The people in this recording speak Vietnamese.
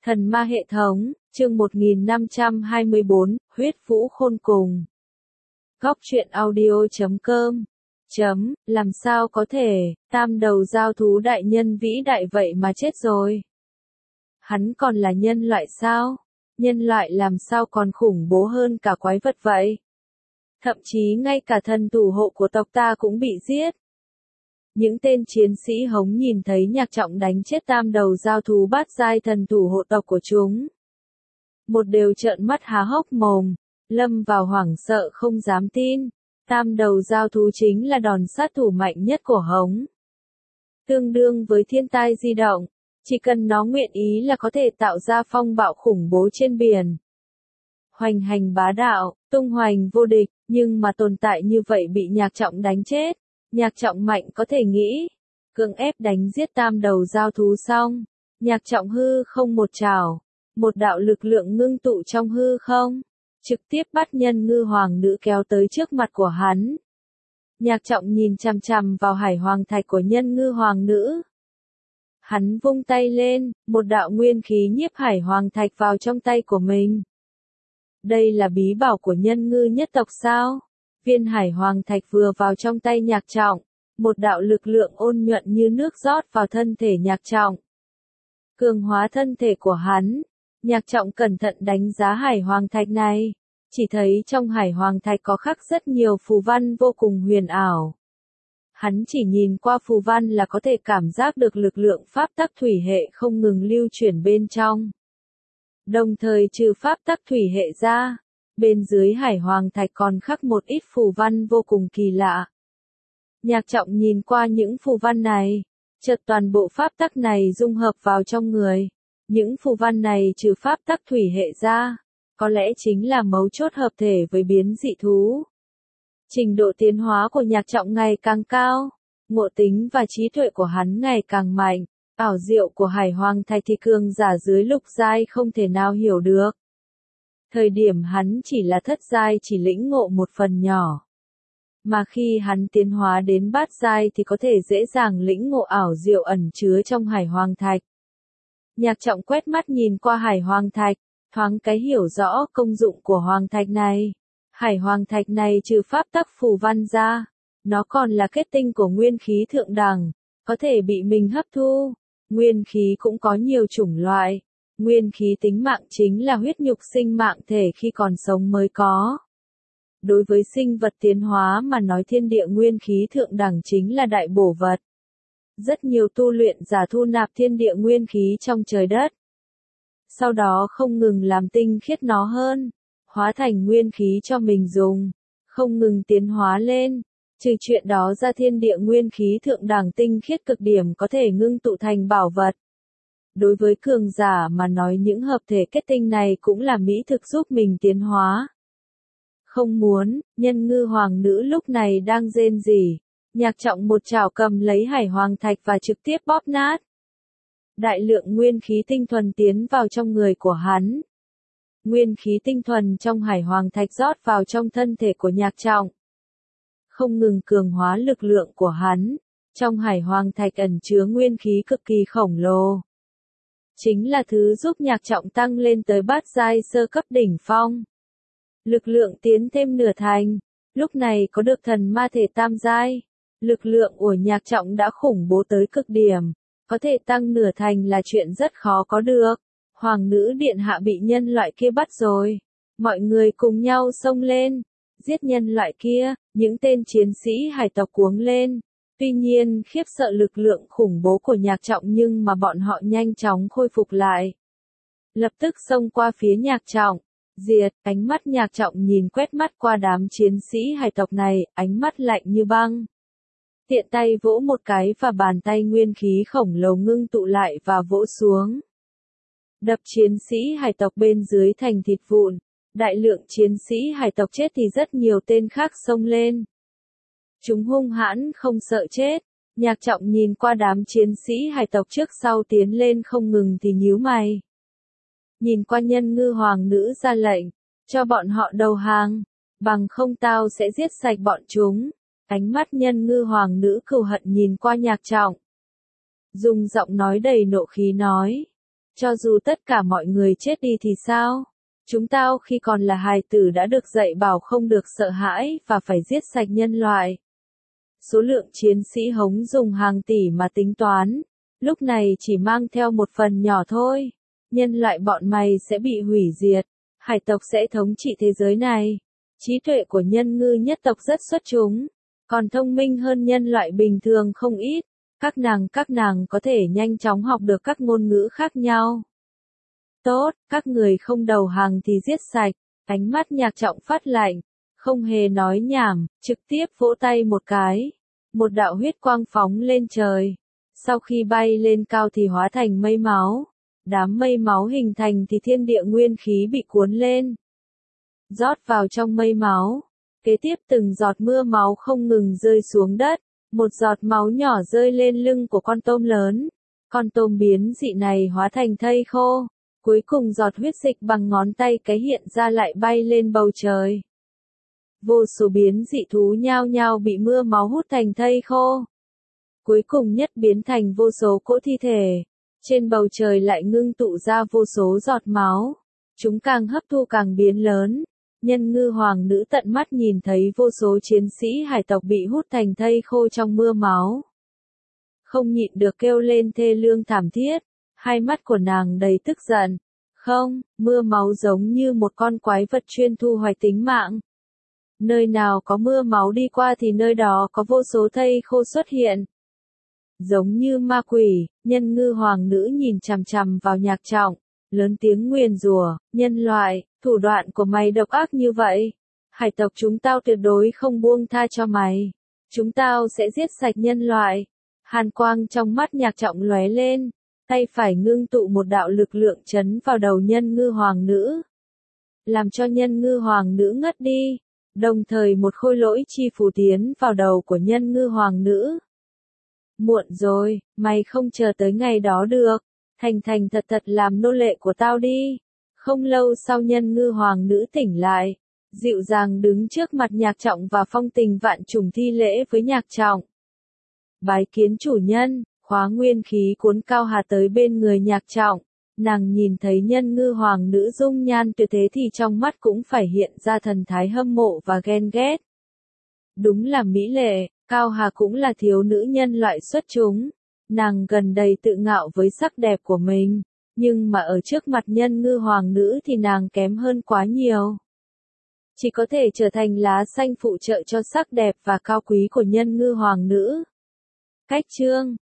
Thần ma hệ thống, chương 1524, huyết vũ khôn cùng. Góc truyện audio.com làm sao có thể, tam đầu giao thú đại nhân vĩ đại vậy mà chết rồi. Hắn còn là nhân loại sao? Nhân loại làm sao còn khủng bố hơn cả quái vật vậy? Thậm chí ngay cả thần thủ hộ của tộc ta cũng bị giết. Những tên chiến sĩ hống nhìn thấy Nhạc Trọng đánh chết tam đầu giao thú bát giai thần thủ hộ tộc của chúng. Một đều trợn mắt há hốc mồm, lâm vào hoảng sợ không dám tin. Tam đầu giao thú chính là đòn sát thủ mạnh nhất của hống. Tương đương với thiên tai di động, chỉ cần nó nguyện ý là có thể tạo ra phong bạo khủng bố trên biển. Hoành hành bá đạo, tung hoành vô địch, nhưng mà tồn tại như vậy bị Nhạc Trọng đánh chết. Nhạc Trọng mạnh có thể nghĩ, cưỡng ép đánh giết tam đầu giao thú xong, Nhạc Trọng hư không một trảo, một đạo lực lượng ngưng tụ trong hư không, trực tiếp bắt Nhân Ngư Hoàng nữ kéo tới trước mặt của hắn. Nhạc Trọng nhìn chằm chằm vào hải hoàng thạch của Nhân Ngư Hoàng nữ. Hắn vung tay lên, một đạo nguyên khí nhiếp hải hoàng thạch vào trong tay của mình. Đây là bí bảo của Nhân Ngư nhất tộc sao? Viên hải hoàng thạch vừa vào trong tay Nhạc Trọng, một đạo lực lượng ôn nhuận như nước rót vào thân thể Nhạc Trọng. Cường hóa thân thể của hắn, Nhạc Trọng cẩn thận đánh giá hải hoàng thạch này, chỉ thấy trong hải hoàng thạch có khắc rất nhiều phù văn vô cùng huyền ảo. Hắn chỉ nhìn qua phù văn là có thể cảm giác được lực lượng pháp tắc thủy hệ không ngừng lưu chuyển bên trong. Đồng thời trừ pháp tắc thủy hệ ra, bên dưới hải hoàng thạch còn khắc một ít phù văn vô cùng kỳ lạ. Nhạc Trọng nhìn qua những phù văn này, chợt toàn bộ pháp tắc này dung hợp vào trong người. Những phù văn này trừ pháp tắc thủy hệ ra, có lẽ chính là mấu chốt hợp thể với biến dị thú. Trình độ tiến hóa của Nhạc Trọng ngày càng cao, ngộ tính và trí tuệ của hắn ngày càng mạnh, ảo diệu của hải hoàng thạch thì cường giả dưới lục giai không thể nào hiểu được. Thời điểm hắn chỉ là thất giai chỉ lĩnh ngộ một phần nhỏ. Mà khi hắn tiến hóa đến bát giai thì có thể dễ dàng lĩnh ngộ ảo diệu ẩn chứa trong hải hoàng thạch. Nhạc Trọng quét mắt nhìn qua hải hoàng thạch, thoáng cái hiểu rõ công dụng của hoàng thạch này. Hải hoàng thạch này trừ pháp tắc phù văn ra, nó còn là kết tinh của nguyên khí thượng đẳng, có thể bị mình hấp thu. Nguyên khí cũng có nhiều chủng loại. Nguyên khí tính mạng chính là huyết nhục sinh mạng thể khi còn sống mới có. Đối với sinh vật tiến hóa mà nói thiên địa nguyên khí thượng đẳng chính là đại bổ vật. Rất nhiều tu luyện giả thu nạp thiên địa nguyên khí trong trời đất. Sau đó không ngừng làm tinh khiết nó hơn, hóa thành nguyên khí cho mình dùng, không ngừng tiến hóa lên. Trừ chuyện đó ra thiên địa nguyên khí thượng đẳng tinh khiết cực điểm có thể ngưng tụ thành bảo vật. Đối với cường giả mà nói những hợp thể kết tinh này cũng là mỹ thực giúp mình tiến hóa. Không muốn, Nhân Ngư Hoàng nữ lúc này đang rên rỉ. Nhạc Trọng một chảo cầm lấy hải hoàng thạch và trực tiếp bóp nát. Đại lượng nguyên khí tinh thuần tiến vào trong người của hắn. Nguyên khí tinh thuần trong hải hoàng thạch rót vào trong thân thể của Nhạc Trọng. Không ngừng cường hóa lực lượng của hắn. Trong hải hoàng thạch ẩn chứa nguyên khí cực kỳ khổng lồ. Chính là thứ giúp Nhạc Trọng tăng lên tới bát giai sơ cấp đỉnh phong. Lực lượng tiến thêm nửa thành, lúc này có được thần ma thể tam giai. Lực lượng của Nhạc Trọng đã khủng bố tới cực điểm, có thể tăng nửa thành là chuyện rất khó có được. Hoàng nữ điện hạ bị nhân loại kia bắt rồi. Mọi người cùng nhau xông lên, giết nhân loại kia, những tên chiến sĩ hải tộc cuống lên. Tuy nhiên khiếp sợ lực lượng khủng bố của Nhạc Trọng nhưng mà bọn họ nhanh chóng khôi phục lại. Lập tức xông qua phía Nhạc Trọng, diệt, ánh mắt Nhạc Trọng nhìn quét mắt qua đám chiến sĩ hải tộc này, ánh mắt lạnh như băng. Tiện tay vỗ một cái và bàn tay nguyên khí khổng lồ ngưng tụ lại và vỗ xuống. Đập chiến sĩ hải tộc bên dưới thành thịt vụn, đại lượng chiến sĩ hải tộc chết thì rất nhiều tên khác xông lên. Chúng hung hãn không sợ chết, Nhạc Trọng nhìn qua đám chiến sĩ hải tộc trước sau tiến lên không ngừng thì nhíu mày. Nhìn qua Nhân Ngư Hoàng nữ ra lệnh, cho bọn họ đầu hàng, bằng không tao sẽ giết sạch bọn chúng. Ánh mắt Nhân Ngư Hoàng nữ cừu hận nhìn qua Nhạc Trọng. Dùng giọng nói đầy nộ khí nói, Cho dù tất cả mọi người chết đi thì sao? Chúng tao khi còn là hài tử đã được dạy bảo không được sợ hãi và phải giết sạch nhân loại. Số lượng chiến sĩ Hống dùng hàng tỷ mà tính toán, lúc này chỉ mang theo một phần nhỏ thôi. Nhân loại bọn mày sẽ bị hủy diệt, hải tộc sẽ thống trị thế giới này. Trí tuệ của nhân ngư nhất tộc rất xuất chúng, còn thông minh hơn nhân loại bình thường không ít. Các nàng có thể nhanh chóng học được các ngôn ngữ khác nhau. Tốt, các người không đầu hàng thì giết sạch. Ánh mắt Nhạc Trọng phát lạnh, không hề nói nhảm, trực tiếp vỗ tay một cái. Một đạo huyết quang phóng lên trời. Sau khi bay lên cao thì hóa thành mây máu. Đám mây máu hình thành thì thiên địa nguyên khí bị cuốn lên. Rót vào trong mây máu. Kế tiếp từng giọt mưa máu không ngừng rơi xuống đất. Một giọt máu nhỏ rơi lên lưng của con tôm lớn. Con tôm biến dị này hóa thành thây khô. Cuối cùng giọt huyết dịch bằng ngón tay cái hiện ra lại bay lên bầu trời. Vô số biến dị thú nhao nhao bị mưa máu hút thành thây khô. Cuối cùng nhất biến thành vô số cỗ thi thể. Trên bầu trời lại ngưng tụ ra vô số giọt máu. Chúng càng hấp thu càng biến lớn. Nhân ngư hoàng nữ tận mắt nhìn thấy vô số chiến sĩ hải tộc bị hút thành thây khô trong mưa máu. Không nhịn được kêu lên thê lương thảm thiết. Hai mắt của nàng đầy tức giận. Không, mưa máu giống như một con quái vật chuyên thu hoạch tính mạng. Nơi nào có mưa máu đi qua thì nơi đó có vô số thây khô xuất hiện. Giống như ma quỷ, nhân ngư hoàng nữ nhìn chằm chằm vào Nhạc Trọng, lớn tiếng nguyền rủa, nhân loại, thủ đoạn của mày độc ác như vậy. Hải tộc chúng tao tuyệt đối không buông tha cho mày. Chúng tao sẽ giết sạch nhân loại. Hàn quang trong mắt Nhạc Trọng lóe lên, tay phải ngưng tụ một đạo lực lượng chấn vào đầu nhân ngư hoàng nữ. Làm cho nhân ngư hoàng nữ ngất đi. Đồng thời một khôi lỗi chi phù tiến vào đầu của nhân ngư hoàng nữ. Muộn rồi, mày không chờ tới ngày đó được. Thành thật làm nô lệ của tao đi. Không lâu sau nhân ngư hoàng nữ tỉnh lại. Dịu dàng đứng trước mặt Nhạc Trọng và phong tình vạn trùng thi lễ với Nhạc Trọng. Bái kiến chủ nhân, khóa nguyên khí cuốn cao hà tới bên người Nhạc Trọng. Nàng nhìn thấy nhân ngư hoàng nữ dung nhan tuyệt thế thì trong mắt cũng phải hiện ra thần thái hâm mộ và ghen ghét. Đúng là mỹ lệ, Cao Hà cũng là thiếu nữ nhân loại xuất chúng. Nàng gần đây tự ngạo với sắc đẹp của mình, nhưng mà ở trước mặt nhân ngư hoàng nữ thì nàng kém hơn quá nhiều. Chỉ có thể trở thành lá xanh phụ trợ cho sắc đẹp và cao quý của nhân ngư hoàng nữ. Cách chương